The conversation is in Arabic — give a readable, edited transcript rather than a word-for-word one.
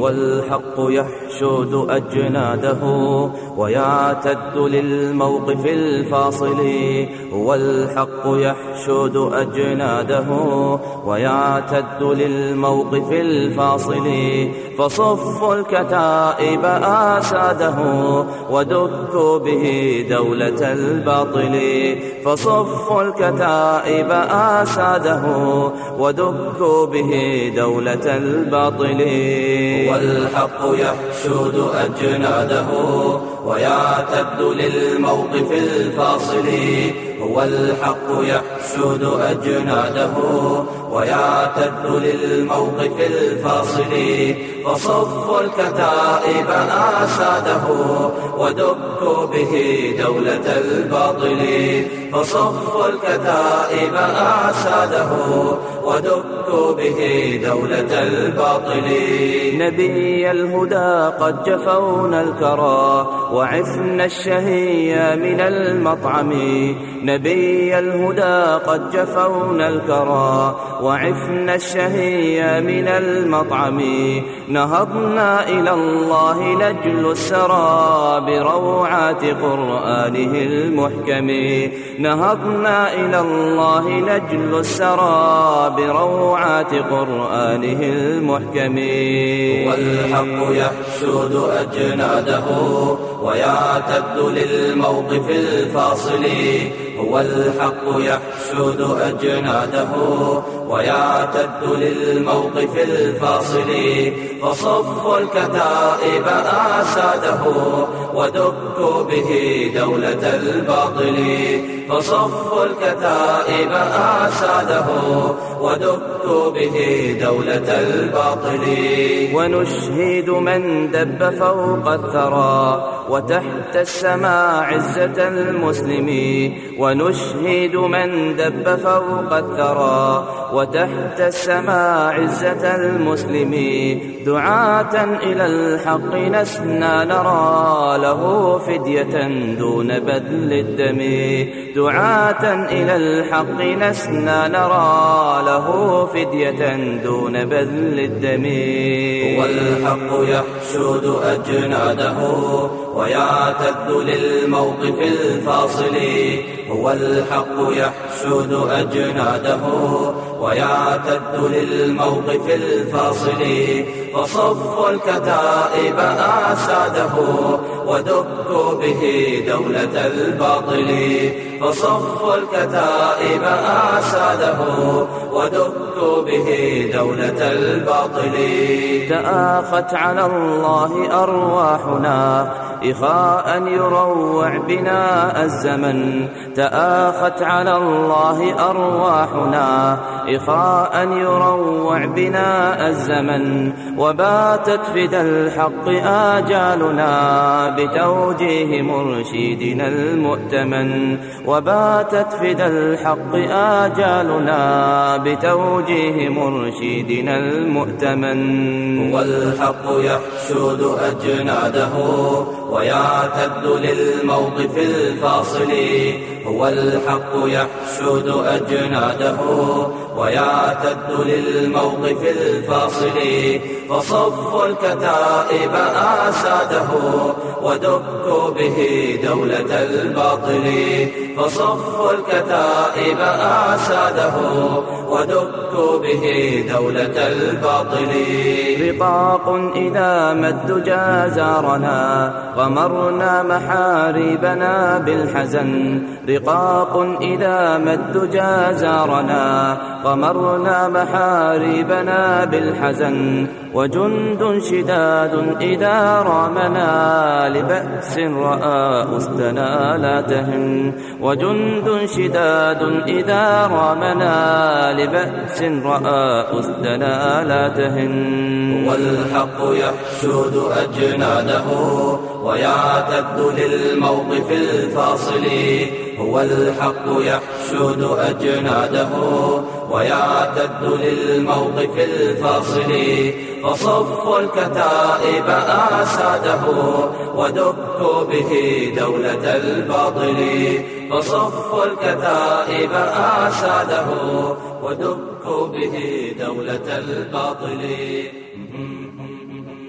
هو الحق يحشد أجناده ويعتد للموقف الفاصل. هو الحق يحشد أجناده ويعتد للموقف الفاصل. فصفوا الكتائب آساده ودكوا به دولة الباطل. فصفوا الكتائب آساده ودكوا به دولة الباطل. هو الحق يحشد أجناده ويعتد للموقف الفاصل. هو الحق يحشد أجناده ويعتد للموقف الفاصل. فصفوا الكتائب آساده ودكوا به دولة الباطل. فصفوا الكتائب آساده ودكوا به دولة الباطل. نبي الهدى قد جفونا الكرى وعفنا الشهي من المطعم. نبي الهدى قد جفونا الكرى وعفنا الشهي من المطعم. نهضنا إلى الله نجل السرى بروعات قرآنه المحكم. نهضنا إلى الله نجل السرى بروعات قرآنه المحكم. والحق يحشد أجناده ويعتد للموقف الفاصل. هو الحق يحشد أجناده ويعتد للموقف الفاصل. فصفوا الكتائب آساده ودكوا به دولة الباطل. فصفوا الكتائب آساده ودكوا به دولة الباطل. ونشهد من دب فوق الثرى وتحت السماء عزة المسلمين. ونشهد من دب فوق الثرى وتحت السماء عزة المسلمين. دعاة إلى الحق لسنا نرى له فدية دون بذل الدم. دعاة إلى الحق لسنا نرى له فدية دون بذل الدم. والحق يحشد أجناده ويعتد للموقف الفاصل. هو الحق يحشد أجناده ويعتد للموقف الفاصل. فصفوا الكتائب آساده ودكوا به دولة الباطل. فصفوا الكتائب آساده ودكوا به دولة الباطل. تآخت على الله أرواحنا إخاء يروع بنا الزمن. تآخت على الله أرواحنا إخاء يروع بنا الزمن. وباتت فدى الحق آجالنا بتوجيه مرشدنا المؤتمن. وباتت فدى الحق آجالنا بتوجيه مرشدنا المؤتمن. والحق يحشد أجناده ويعتد للموقف الفاصل. هو الحق يحشد أجناده ويعتد للموقف الفاصل. فصفوا الكتائب آساده ودكوا به دولة الباطل. فصفوا الكتائب آساده ودكوا به دولة الباطل. رقاق إذا ما الدجى زارنا غمرنا محاريبنا بالحزن. رقاق إذا ما الدجى زارنا غمرنا محاريبنا بالحزن. وجند شداد إذا رامنا لبأس رأى أسدنا لا تهن. وجند شداد إذا رامنا لبأس رأى أسدنا لا تهن. والحق يحشد أجناده ويعتد للموقف الفاصل. هو الحق يحشد أجناده ويعتد للموقف الفاصل. فصفوا الكتائب آساده ودكوا به دولة الباطل. فصفوا الكتائب آساده ودكوا به دولة الباطل.